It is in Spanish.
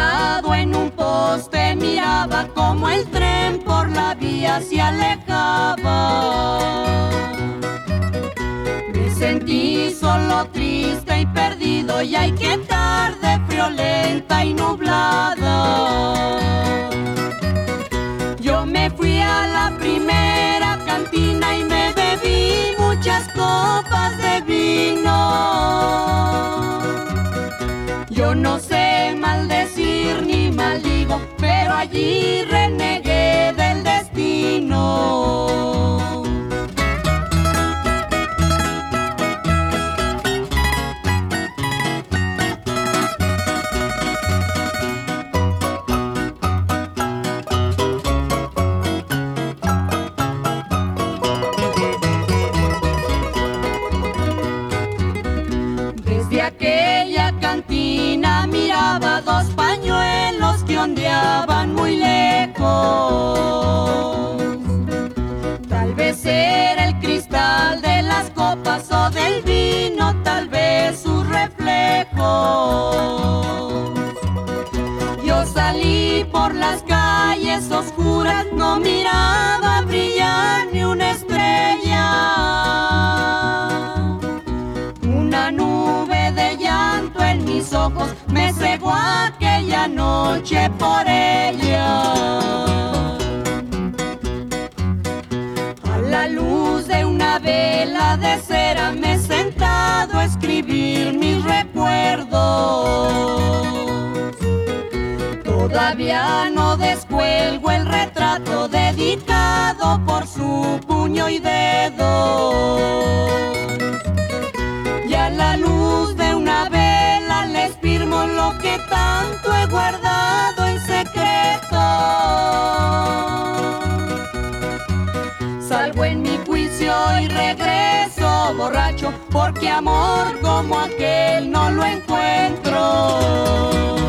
colgado en un poste, miraba como el tren por la vía se alejaba. Me sentí solo, triste y perdido, y ay, qué tarde friolenta y nublada. Yo me fui a la primera cantina y me bebí muchas copas de vino. Yo no sé maldecir ni maldigo, pero allí renegué del destino. Desde aquella cantina miraba dos pañuelos que ondeaban muy lejos. Tal vez era el cristal de las copas o del vino, tal vez sus reflejos. Yo salí por las calles oscuras, no miraba brillar ni una estrella. Una nube de llanto en mis ojos me cegó aquella noche por ella. A la luz de una vela de cera me he sentado a escribir mis recuerdos. Todavía no descuelgo el retrato dedicado por su puño y dedo. Y a la luz de una vela les firmo lo que tanto he guardado en secreto. Salgo en mi juicio y regreso borracho, porque amor como aquel no lo encuentro.